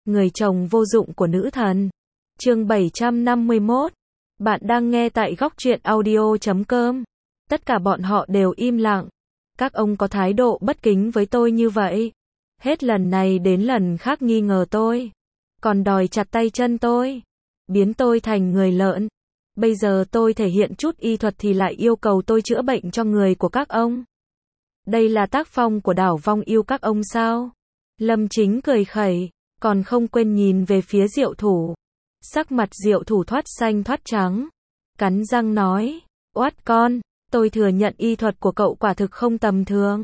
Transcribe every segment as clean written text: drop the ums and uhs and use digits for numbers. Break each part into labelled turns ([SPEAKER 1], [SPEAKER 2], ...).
[SPEAKER 1] Người chồng vô dụng của nữ thần. Chương 751. Bạn đang nghe tại góc truyện audio.com. Tất cả bọn họ đều im lặng. Các ông có thái độ bất kính với tôi như vậy. Hết lần này đến lần khác nghi ngờ tôi. Còn đòi chặt tay chân tôi. Biến tôi thành người lợn. Bây giờ tôi thể hiện chút y thuật thì lại yêu cầu tôi chữa bệnh cho người của các ông. Đây là tác phong của Đảo Vong Yêu các ông sao? Lâm Chính cười khẩy, còn không quên nhìn về phía Diệu Thủ. Sắc mặt Diệu Thủ thoát xanh thoát trắng. Cắn răng nói, oát con, tôi thừa nhận y thuật của cậu quả thực không tầm thường.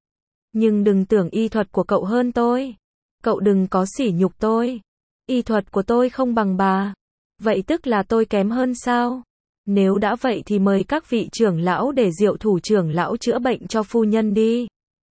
[SPEAKER 1] Nhưng đừng tưởng y thuật của cậu hơn tôi. Cậu đừng có sỉ nhục tôi. Y thuật của tôi không bằng bà. Vậy tức là tôi kém hơn sao? Nếu đã vậy thì mời các vị trưởng lão để Diệu Thủ trưởng lão chữa bệnh cho phu nhân đi.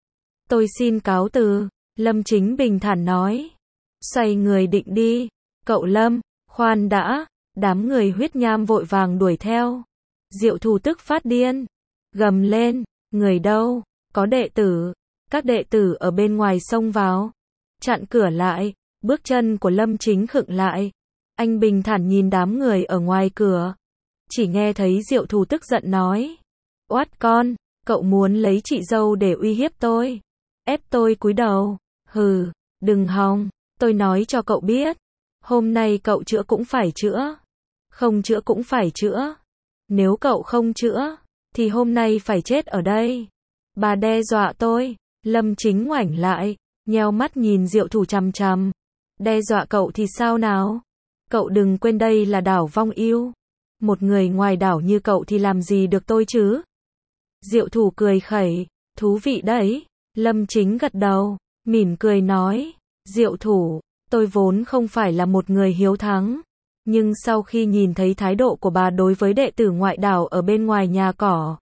[SPEAKER 1] Tôi xin cáo từ, Lâm Chính bình thản nói. Xoay người định đi. Cậu Lâm, khoan đã. Đám người huyết nham vội vàng đuổi theo. Diệu Thủ tức phát điên. Gầm lên, người đâu? Có đệ tử. Các đệ tử ở bên ngoài xông vào. Chặn cửa lại. Bước chân của Lâm Chính khựng lại. Anh bình thản nhìn đám người ở ngoài cửa. Chỉ nghe thấy Diệu Thủ tức giận nói. Oát con, cậu muốn lấy chị dâu để uy hiếp tôi. Ép tôi cúi đầu. Hừ, đừng hòng, tôi nói cho cậu biết. Hôm nay cậu chữa cũng phải chữa. Không chữa cũng phải chữa. Nếu cậu không chữa, thì hôm nay phải chết ở đây. Bà đe dọa tôi. Lâm Chính ngoảnh lại, nheo mắt nhìn Diệu Thủ chằm chằm. Đe dọa cậu thì sao nào? Cậu đừng quên đây là Đảo Vong Yêu. Một người ngoài đảo như cậu thì làm gì được tôi chứ? Diệu Thủ cười khẩy, thú vị đấy. Lâm Chính gật đầu, mỉm cười nói, Diệu Thủ, tôi vốn không phải là một người hiếu thắng. Nhưng sau khi nhìn thấy thái độ của bà đối với đệ tử ngoại đảo ở bên ngoài nhà cỏ,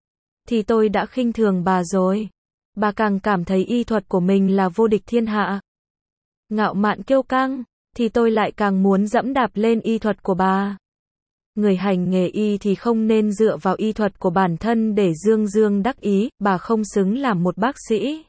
[SPEAKER 1] thì tôi đã khinh thường bà rồi. Bà càng cảm thấy y thuật của mình là vô địch thiên hạ. Ngạo mạn kiêu căng, thì tôi lại càng muốn dẫm đạp lên y thuật của bà. Người hành nghề y thì không nên dựa vào y thuật của bản thân để dương dương đắc ý, bà không xứng làm một bác sĩ.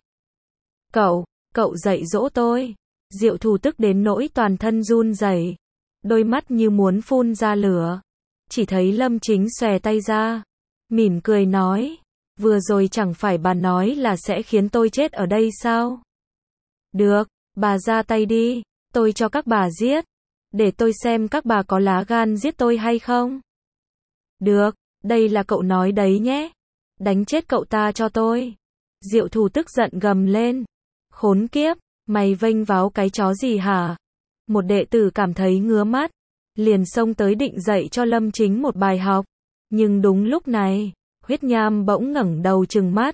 [SPEAKER 1] Cậu dạy dỗ tôi. Diệu Thủ tức đến nỗi toàn thân run rẩy, đôi mắt như muốn phun ra lửa. Chỉ thấy Lâm Chính xòe tay ra, mỉm cười nói, vừa rồi chẳng phải bà nói là sẽ khiến tôi chết ở đây sao? Được, bà ra tay đi, tôi cho các bà giết. Để tôi xem các bà có lá gan giết tôi hay không. Được, đây là cậu nói đấy nhé. Đánh chết cậu ta cho tôi. Diệu Thủ tức giận gầm lên. Khốn kiếp, mày vênh váo cái chó gì hả? Một đệ tử cảm thấy ngứa mắt, liền xông tới định dạy cho Lâm Chính một bài học. Nhưng đúng lúc này, huyết nham bỗng ngẩng đầu trừng mắt.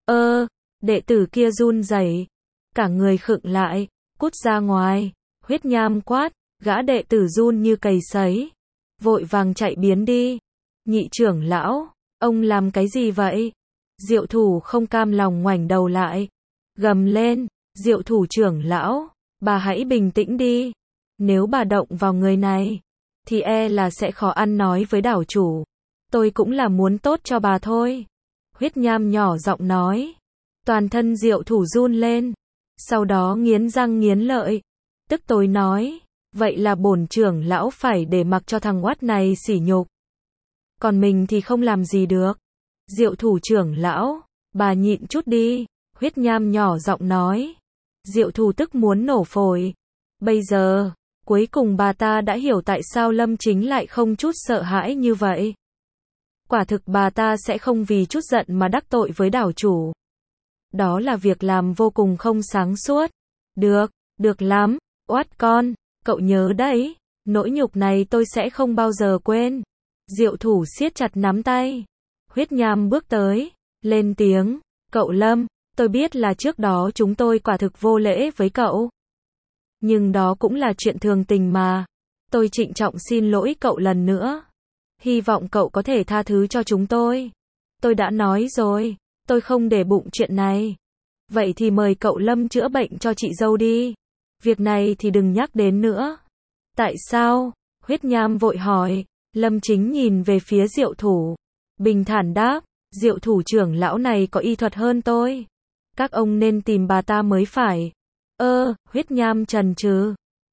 [SPEAKER 1] Đệ tử kia run rẩy, cả người khựng lại, cút ra ngoài. Huyết nham quát. Gã đệ tử run như cầy sấy, vội vàng chạy biến đi. Nhị trưởng lão, ông làm cái gì vậy? Diệu Thủ không cam lòng ngoảnh đầu lại, gầm lên, Diệu Thủ trưởng lão, bà hãy bình tĩnh đi. Nếu bà động vào người này, thì e là sẽ khó ăn nói với đảo chủ. Tôi cũng là muốn tốt cho bà thôi. Huyết nham nhỏ giọng nói. Toàn thân Diệu Thủ run lên, sau đó nghiến răng nghiến lợi, tức tối nói. Vậy là bổn trưởng lão phải để mặc cho thằng oát này sỉ nhục. Còn mình thì không làm gì được. Diệu Thủ trưởng lão, bà nhịn chút đi. Huyết nham nhỏ giọng nói. Diệu Thủ tức muốn nổ phổi. Bây giờ, cuối cùng bà ta đã hiểu tại sao Lâm Chính lại không chút sợ hãi như vậy. Quả thực bà ta sẽ không vì chút giận mà đắc tội với đảo chủ. Đó là việc làm vô cùng không sáng suốt. Được lắm, oát con. Cậu nhớ đấy, nỗi nhục này tôi sẽ không bao giờ quên. Diệu Thủ siết chặt nắm tay. Huyết nham bước tới, lên tiếng, cậu Lâm, tôi biết là trước đó chúng tôi quả thực vô lễ với cậu. Nhưng đó cũng là chuyện thường tình mà. Tôi trịnh trọng xin lỗi cậu lần nữa. Hy vọng cậu có thể tha thứ cho chúng tôi. Tôi đã nói rồi, tôi không để bụng chuyện này. Vậy thì mời cậu Lâm chữa bệnh cho chị dâu đi. Việc này thì đừng nhắc đến nữa. Tại sao? Huyết nham vội hỏi. Lâm Chính nhìn về phía Diệu Thủ, bình thản đáp, Diệu Thủ trưởng lão này có y thuật hơn tôi. Các ông nên tìm bà ta mới phải. Huyết nham chần chừ.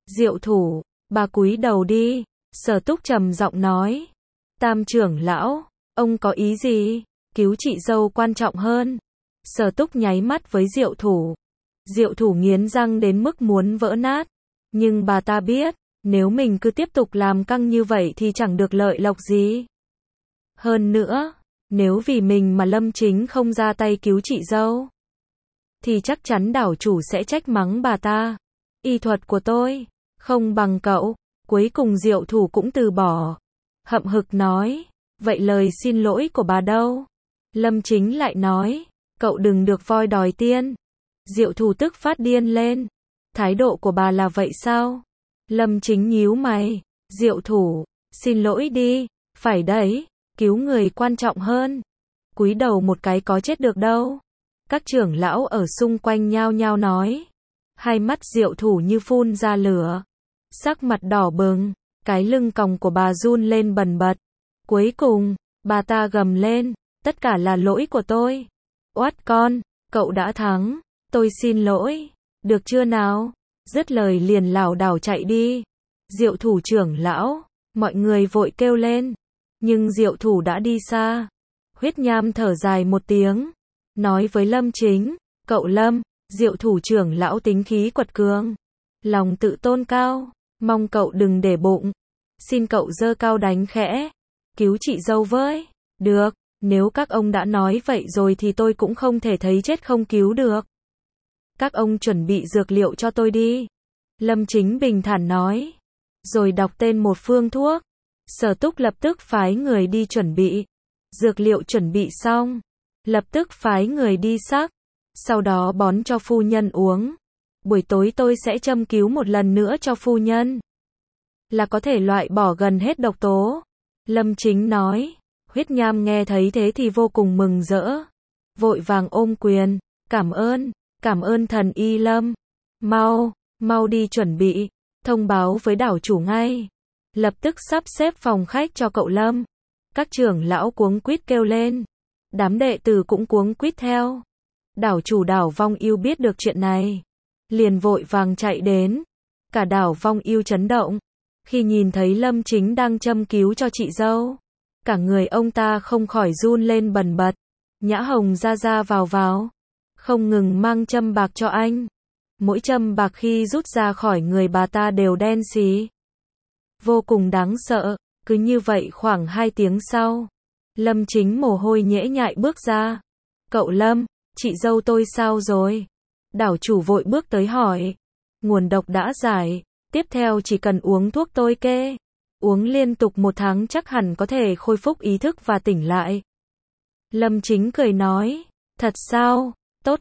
[SPEAKER 1] Diệu thủ, bà cúi đầu đi. Sở Túc trầm giọng nói. Tam trưởng lão, ông có ý gì? Cứu chị dâu quan trọng hơn. Sở Túc nháy mắt với Diệu thủ. Diệu thủ nghiến răng đến mức muốn vỡ nát. Nhưng bà ta biết, nếu mình cứ tiếp tục làm căng như vậy thì chẳng được lợi lộc gì. Hơn nữa, nếu vì mình mà Lâm Chính không ra tay cứu chị dâu, thì chắc chắn đảo chủ sẽ trách mắng bà ta. Y thuật của tôi không bằng cậu. Cuối cùng Diệu thủ cũng từ bỏ. Hậm hực nói, vậy lời xin lỗi của bà đâu? Lâm Chính lại nói, cậu đừng được voi đòi tiên. Diệu thủ tức phát điên lên. Thái độ của bà là vậy sao? Lâm Chính nhíu mày. Diệu thủ, xin lỗi đi. Phải đấy, cứu người quan trọng hơn. Cúi đầu một cái có chết được đâu. Các trưởng lão ở xung quanh nhao nhao nói. Hai mắt Diệu thủ như phun ra lửa. Sắc mặt đỏ bừng. Cái lưng còng của bà run lên bần bật. Cuối cùng, bà ta gầm lên. Tất cả là lỗi của tôi. Oát con, cậu đã thắng. Tôi xin lỗi. Được chưa nào? Dứt lời liền lảo đảo chạy đi. Diệu thủ trưởng lão. Mọi người vội kêu lên. Nhưng Diệu thủ đã đi xa. Huyết Nham thở dài một tiếng. Nói với Lâm Chính. Cậu Lâm, Diệu thủ trưởng lão tính khí quật cường. Lòng tự tôn cao. Mong cậu đừng để bụng. Xin cậu giơ cao đánh khẽ. Cứu chị dâu với. Được, nếu các ông đã nói vậy rồi thì tôi cũng không thể thấy chết không cứu được. Các ông chuẩn bị dược liệu cho tôi đi. Lâm Chính bình thản nói. Rồi đọc tên một phương thuốc. Sở Túc lập tức phái người đi chuẩn bị. Dược liệu chuẩn bị xong. Lập tức phái người đi sắc. Sau đó bón cho phu nhân uống. Buổi tối tôi sẽ châm cứu một lần nữa cho phu nhân. Là có thể loại bỏ gần hết độc tố. Lâm Chính nói. Huyết Nham nghe thấy thế thì vô cùng mừng rỡ. Vội vàng ôm quyền. Cảm ơn thần y Lâm. Mau đi chuẩn bị. Thông báo với đảo chủ ngay. Lập tức sắp xếp phòng khách cho cậu Lâm. Các trưởng lão cuống quýt kêu lên. Đám đệ tử cũng cuống quýt theo. Đảo chủ đảo Vong Yêu biết được chuyện này. Liền vội vàng chạy đến. Cả đảo Vong Yêu chấn động. Khi nhìn thấy Lâm Chính đang châm cứu cho chị dâu. Cả người ông ta không khỏi run lên bần bật. Nhã Hồng ra vào. Không ngừng mang châm bạc cho anh. Mỗi châm bạc khi rút ra khỏi người bà ta đều đen xì. Vô cùng đáng sợ. Cứ như vậy khoảng 2 tiếng sau. Lâm Chính mồ hôi nhễ nhại bước ra. Cậu Lâm, chị dâu tôi sao rồi? Đảo chủ vội bước tới hỏi. Nguồn độc đã giải. Tiếp theo chỉ cần uống thuốc tôi kê. Uống liên tục 1 tháng chắc hẳn có thể khôi phục ý thức và tỉnh lại. Lâm Chính cười nói. Thật sao? Tốt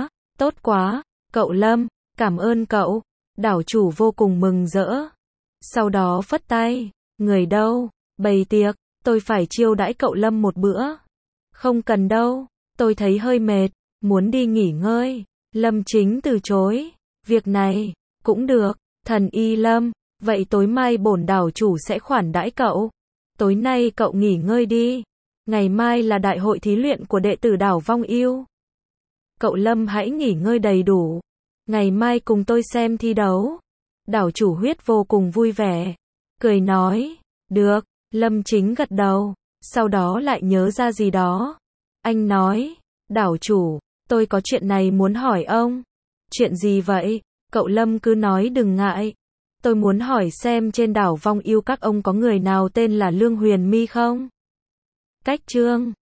[SPEAKER 1] quá. Cậu Lâm, cảm ơn cậu. Đảo chủ vô cùng mừng rỡ. Sau đó phất tay. Người đâu? Bày tiệc. Tôi phải chiêu đãi cậu Lâm một bữa. Không cần đâu. Tôi thấy hơi mệt. Muốn đi nghỉ ngơi. Lâm Chính từ chối. Việc này, cũng được. Thần y Lâm. Vậy tối mai bổn đảo chủ sẽ khoản đãi cậu. Tối nay cậu nghỉ ngơi đi. Ngày mai là đại hội thí luyện của đệ tử đảo Vong Yêu. Cậu Lâm hãy nghỉ ngơi đầy đủ. Ngày mai cùng tôi xem thi đấu. Đảo chủ Huyết vô cùng vui vẻ. Cười nói. Được. Lâm Chính gật đầu. Sau đó lại nhớ ra gì đó. Anh nói. Đảo chủ, tôi có chuyện này muốn hỏi ông. Chuyện gì vậy? Cậu Lâm cứ nói đừng ngại. Tôi muốn hỏi xem trên đảo Vong Yêu các ông có người nào tên là Lương Huyền My không? Cách chương